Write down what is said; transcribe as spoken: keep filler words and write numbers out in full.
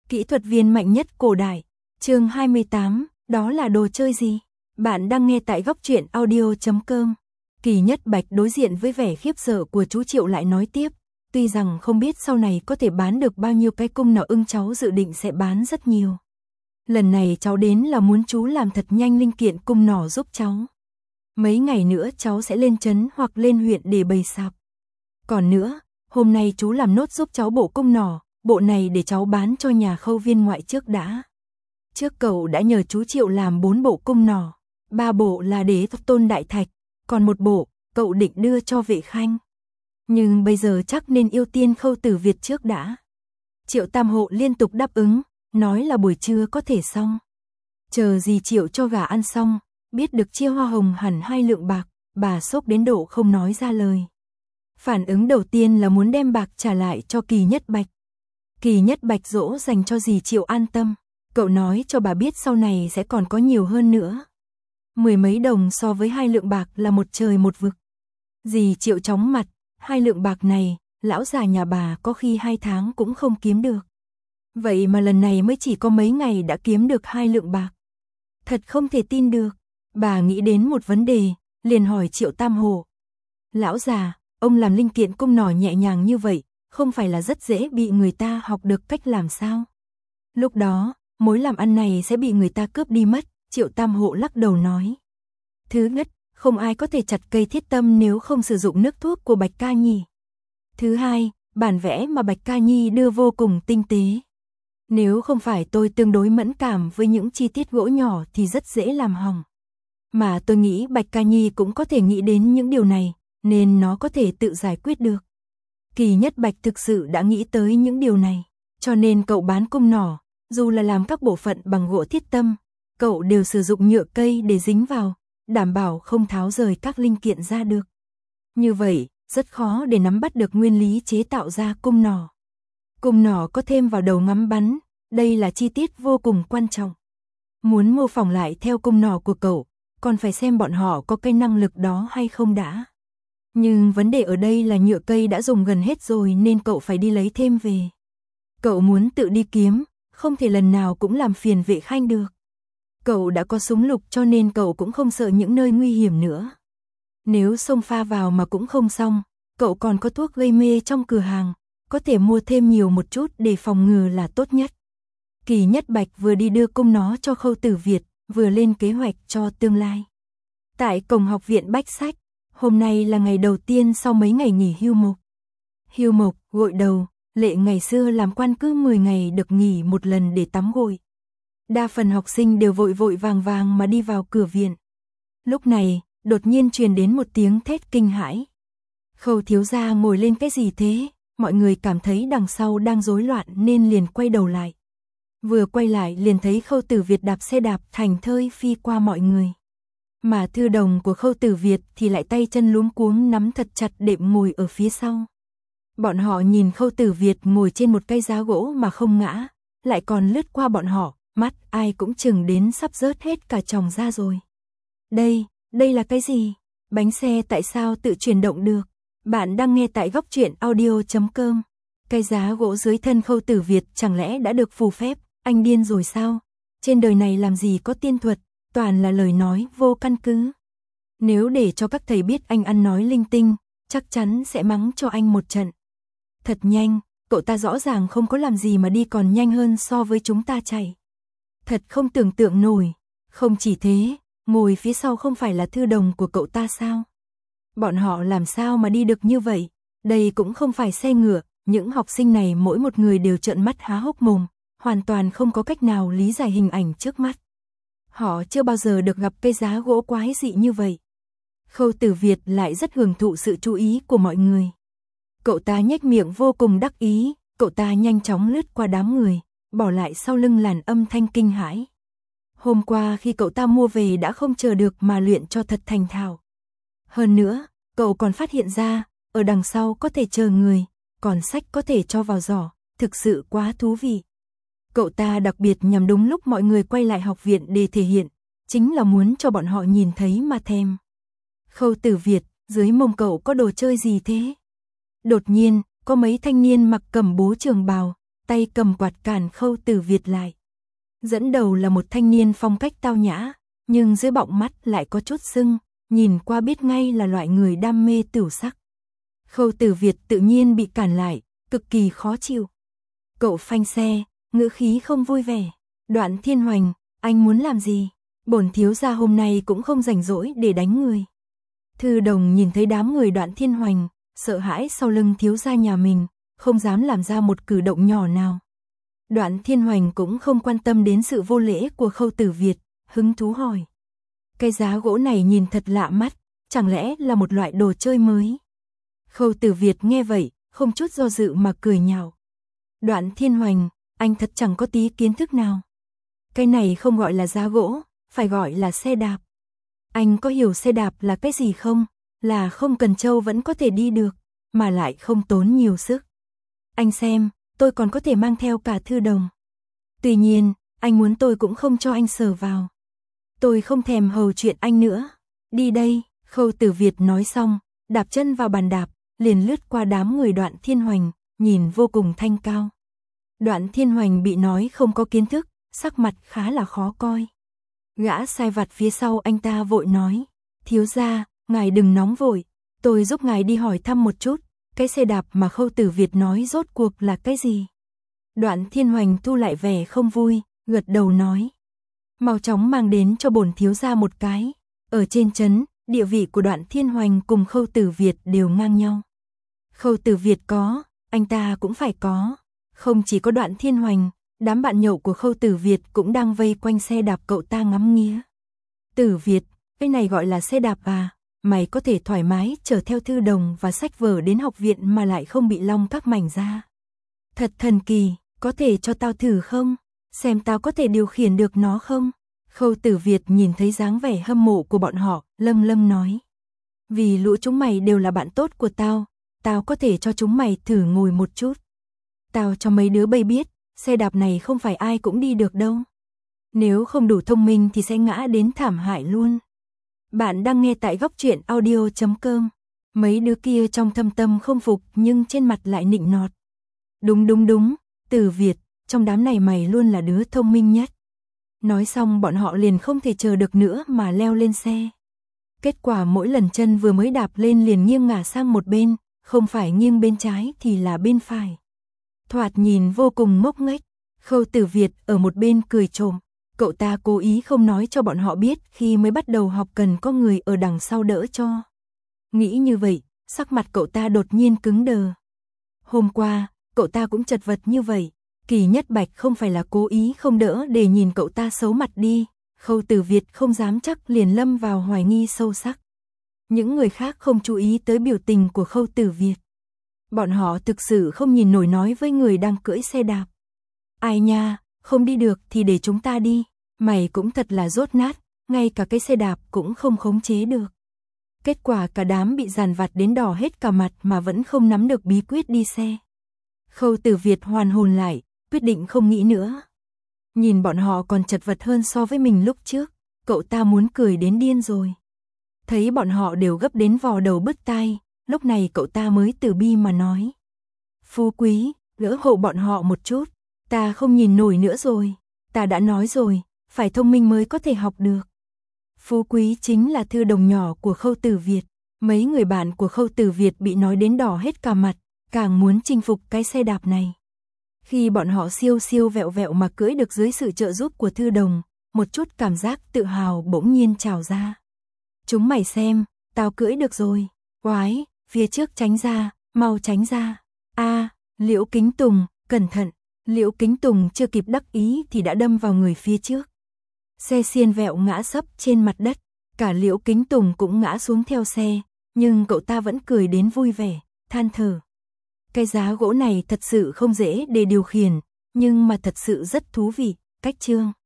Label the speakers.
Speaker 1: Kỹ thuật viên mạnh nhất cổ đại. Chương hai mươi tám, đó là đồ chơi gì? Bạn đang nghe tại góc truyện audio chấm com. Kỳ Nhất Bạch đối diện với vẻ khiếp sợ của chú Triệu lại nói tiếp, tuy rằng không biết sau này có thể bán được bao nhiêu cái cung nỏ ưng, cháu dự định sẽ bán rất nhiều. Lần này cháu đến là muốn chú làm thật nhanh linh kiện cung nỏ giúp cháu. Mấy ngày nữa cháu sẽ lên trấn hoặc lên huyện để bày sạp. Còn nữa, hôm nay chú làm nốt giúp cháu bộ cung nỏ, bộ này để cháu bán cho nhà khâu viên ngoại trước đã. Trước cậu đã nhờ chú Triệu làm bốn bộ cung nỏ, ba bộ là để Tôn Đại Thạch, còn một bộ, cậu định đưa cho Vệ Khanh. Nhưng bây giờ chắc nên ưu tiên Khâu Tử Việt trước đã. Triệu Tam Hộ liên tục đáp ứng, nói là buổi trưa có thể xong. Chờ dì Triệu cho gà ăn xong, biết được chia hoa hồng hẳn hai lượng bạc, bà sốc đến độ không nói ra lời. Phản ứng đầu tiên là muốn đem bạc trả lại cho Kỳ Nhất Bạch. Kỳ Nhất Bạch dỗ dành cho dì Triệu an tâm, cậu nói cho bà biết sau này sẽ còn có nhiều hơn nữa. Mười mấy đồng so với hai lượng bạc là một trời một vực. Dì Triệu chóng mặt, hai lượng bạc này, lão già nhà bà có khi hai tháng cũng không kiếm được. Vậy mà lần này mới chỉ có mấy ngày đã kiếm được hai lượng bạc. Thật không thể tin được. Bà nghĩ đến một vấn đề, liền hỏi Triệu Tam Hộ. Lão già, ông làm linh kiện cung nỏ nhẹ nhàng như vậy, không phải là rất dễ bị người ta học được cách làm sao? Lúc đó, mối làm ăn này sẽ bị người ta cướp đi mất, Triệu Tam Hộ lắc đầu nói. Thứ nhất, không ai có thể chặt cây thiết tâm nếu không sử dụng nước thuốc của Bạch Ca Nhi. Thứ hai, bản vẽ mà Bạch Ca Nhi đưa vô cùng tinh tế. Nếu không phải tôi tương đối mẫn cảm với những chi tiết gỗ nhỏ thì rất dễ làm hỏng. Mà tôi nghĩ Bạch Ca Nhi cũng có thể nghĩ đến những điều này, nên nó có thể tự giải quyết được. Kỳ Nhất Bạch thực sự đã nghĩ tới những điều này, cho nên cậu bán cung nỏ, dù là làm các bộ phận bằng gỗ thiết tâm, cậu đều sử dụng nhựa cây để dính vào, đảm bảo không tháo rời các linh kiện ra được. Như vậy, rất khó để nắm bắt được nguyên lý chế tạo ra cung nỏ. Cung nỏ có thêm vào đầu ngắm bắn, đây là chi tiết vô cùng quan trọng. Muốn mô phỏng lại theo cung nỏ của cậu, còn phải xem bọn họ có cái năng lực đó hay không đã. Nhưng vấn đề ở đây là nhựa cây đã dùng gần hết rồi nên cậu phải đi lấy thêm về. Cậu muốn tự đi kiếm, không thể lần nào cũng làm phiền Vệ Khanh được. Cậu đã có súng lục cho nên cậu cũng không sợ những nơi nguy hiểm nữa. Nếu xông pha vào mà cũng không xong, cậu còn có thuốc gây mê trong cửa hàng, có thể mua thêm nhiều một chút để phòng ngừa là tốt nhất. Kỳ Nhất Bạch vừa đi đưa cung nó cho Khâu Tử Việt, vừa lên kế hoạch cho tương lai. Tại cổng học viện Bách Sách, hôm nay là ngày đầu tiên sau mấy ngày nghỉ hưu mộc. Hưu mộc, gội đầu, lệ ngày xưa làm quan cứ mười ngày được nghỉ một lần để tắm gội. Đa phần học sinh đều vội vội vàng vàng mà đi vào cửa viện. Lúc này, đột nhiên truyền đến một tiếng thét kinh hãi. Khâu thiếu gia ngồi lên cái gì thế? Mọi người cảm thấy đằng sau đang rối loạn nên liền quay đầu lại. Vừa quay lại liền thấy Khâu Tử Việt đạp xe đạp thành thơi phi qua mọi người. Mà thư đồng của Khâu Tử Việt thì lại tay chân luống cuống nắm thật chặt đệm ngồi ở phía sau. Bọn họ nhìn Khâu Tử Việt ngồi trên một cây giá gỗ mà không ngã, lại còn lướt qua bọn họ, mắt ai cũng chừng đến sắp rớt hết cả tròng ra rồi. Đây, đây là cái gì? Bánh xe tại sao tự chuyển động được? Bạn đang nghe tại góc truyện audio chấm com. Cây giá gỗ dưới thân Khâu Tử Việt chẳng lẽ đã được phù phép, anh điên rồi sao? Trên đời này làm gì có tiên thuật, toàn là lời nói vô căn cứ. Nếu để cho các thầy biết anh ăn nói linh tinh, chắc chắn sẽ mắng cho anh một trận. Thật nhanh, cậu ta rõ ràng không có làm gì mà đi còn nhanh hơn so với chúng ta chạy. Thật không tưởng tượng nổi, không chỉ thế, ngồi phía sau không phải là thư đồng của cậu ta sao? Bọn họ làm sao mà đi được như vậy? Đây cũng không phải xe ngựa, những học sinh này mỗi một người đều trợn mắt há hốc mồm, hoàn toàn không có cách nào lý giải hình ảnh trước mắt. Họ chưa bao giờ được gặp cây giá gỗ quái dị như vậy. Khâu Tử Việt lại rất hưởng thụ sự chú ý của mọi người. Cậu ta nhếch miệng vô cùng đắc ý, cậu ta nhanh chóng lướt qua đám người, bỏ lại sau lưng làn âm thanh kinh hãi. Hôm qua khi cậu ta mua về đã không chờ được mà luyện cho thật thành thạo. Hơn nữa, cậu còn phát hiện ra, ở đằng sau có thể chờ người, còn sách có thể cho vào giỏ, thực sự quá thú vị. Cậu ta đặc biệt nhằm đúng lúc mọi người quay lại học viện để thể hiện, chính là muốn cho bọn họ nhìn thấy mà thèm. Khâu Tử Việt, dưới mông cậu có đồ chơi gì thế? Đột nhiên, có mấy thanh niên mặc cẩm bố trường bào, tay cầm quạt cản Khâu Tử Việt lại. Dẫn đầu là một thanh niên phong cách tao nhã, nhưng dưới bọng mắt lại có chút sưng, nhìn qua biết ngay là loại người đam mê tửu sắc. Khâu Tử Việt tự nhiên bị cản lại, cực kỳ khó chịu. Cậu phanh xe, ngữ khí không vui vẻ. Đoạn Thiên Hoành, anh muốn làm gì? Bổn thiếu gia hôm nay cũng không rảnh rỗi để đánh người. Thư Đồng nhìn thấy đám người Đoạn Thiên Hoành, sợ hãi sau lưng thiếu gia nhà mình, không dám làm ra một cử động nhỏ nào. Đoạn Thiên Hoành cũng không quan tâm đến sự vô lễ của Khâu Tử Việt, hứng thú hỏi. Cái giá gỗ này nhìn thật lạ mắt, chẳng lẽ là một loại đồ chơi mới? Khâu Tử Việt nghe vậy, không chút do dự mà cười nhạo. Đoạn Thiên Hoành, anh thật chẳng có tí kiến thức nào. Cái này không gọi là giá gỗ, phải gọi là xe đạp. Anh có hiểu xe đạp là cái gì không? Là không cần trâu vẫn có thể đi được, mà lại không tốn nhiều sức. Anh xem, tôi còn có thể mang theo cả Thư Đồng. Tuy nhiên, anh muốn tôi cũng không cho anh sờ vào. Tôi không thèm hầu chuyện anh nữa. Đi đây, Khâu Tử Việt nói xong, đạp chân vào bàn đạp, liền lướt qua đám người Đoạn Thiên Hoành, nhìn vô cùng thanh cao. Đoạn Thiên Hoành bị nói không có kiến thức, sắc mặt khá là khó coi. Gã sai vặt phía sau anh ta vội nói, thiếu gia, ngài đừng nóng vội, tôi giúp ngài đi hỏi thăm một chút, cái xe đạp mà Khâu Tử Việt nói rốt cuộc là cái gì? Đoạn Thiên Hoành thu lại vẻ không vui, gật đầu nói, mau chóng mang đến cho bổn thiếu gia một cái. Ở trên trấn, địa vị của Đoạn Thiên Hoành cùng Khâu Tử Việt đều ngang nhau. Khâu Tử Việt có, anh ta cũng phải có. Không chỉ có Đoạn Thiên Hoành, đám bạn nhậu của Khâu Tử Việt cũng đang vây quanh xe đạp cậu ta ngắm nghía. Tử Việt, cái này gọi là xe đạp à? Mày có thể thoải mái chở theo thư đồng và sách vở đến học viện mà lại không bị long các mảnh ra. Thật thần kỳ, có thể cho tao thử không? Xem tao có thể điều khiển được nó không? Khâu Tử Việt nhìn thấy dáng vẻ hâm mộ của bọn họ, lâm lâm nói. Vì lũ chúng mày đều là bạn tốt của tao, tao có thể cho chúng mày thử ngồi một chút. Tao cho mấy đứa bay biết, xe đạp này không phải ai cũng đi được đâu. Nếu không đủ thông minh thì sẽ ngã đến thảm hại luôn. Bạn đang nghe tại góc truyện audio chấm com. Mấy đứa kia trong thâm tâm không phục nhưng trên mặt lại nịnh nọt. Đúng đúng đúng, Tử Việt, trong đám này mày luôn là đứa thông minh nhất. Nói xong bọn họ liền không thể chờ được nữa mà leo lên xe. Kết quả mỗi lần chân vừa mới đạp lên liền nghiêng ngả sang một bên, không phải nghiêng bên trái thì là bên phải. Thoạt nhìn vô cùng ngốc nghếch. Khâu Tử Việt ở một bên cười trộm. Cậu ta cố ý không nói cho bọn họ biết khi mới bắt đầu học cần có người ở đằng sau đỡ cho. Nghĩ như vậy, sắc mặt cậu ta đột nhiên cứng đờ. Hôm qua, cậu ta cũng chật vật như vậy. Kỳ Nhất Bạch không phải là cố ý không đỡ để nhìn cậu ta xấu mặt đi. Khâu Tử Việt không dám chắc liền lâm vào hoài nghi sâu sắc. Những người khác không chú ý tới biểu tình của Khâu Tử Việt. Bọn họ thực sự không nhìn nổi nói với người đang cưỡi xe đạp. Ai nha, không đi được thì để chúng ta đi. Mày cũng thật là dốt nát, ngay cả cái xe đạp cũng không khống chế được. Kết quả cả đám bị dàn vặt đến đỏ hết cả mặt mà vẫn không nắm được bí quyết đi xe. Khâu Tử Việt hoàn hồn lại, quyết định không nghĩ nữa. Nhìn bọn họ còn chật vật hơn so với mình lúc trước, cậu ta muốn cười đến điên rồi. Thấy bọn họ đều gấp đến vò đầu bứt tai, lúc này cậu ta mới từ bi mà nói. Phú Quý, đỡ hộ bọn họ một chút, ta không nhìn nổi nữa rồi, ta đã nói rồi, phải thông minh mới có thể học được. Phú Quý chính là thư đồng nhỏ của Khâu Tử Việt, mấy người bạn của Khâu Tử Việt bị nói đến đỏ hết cả mặt, càng muốn chinh phục cái xe đạp này. Khi bọn họ siêu siêu vẹo vẹo mà cưỡi được dưới sự trợ giúp của thư đồng, một chút cảm giác tự hào bỗng nhiên trào ra. Chúng mày xem, tao cưỡi được rồi, oái, phía trước tránh ra, mau tránh ra. A, Liễu Kính Tùng, cẩn thận. Liễu Kính Tùng chưa kịp đắc ý thì đã đâm vào người phía trước. Xe xiên vẹo ngã sấp trên mặt đất, cả Liễu Kính Tùng cũng ngã xuống theo xe, nhưng cậu ta vẫn cười đến vui vẻ, than thở. Cái giá gỗ này thật sự không dễ để điều khiển, nhưng mà thật sự rất thú vị, cách chương.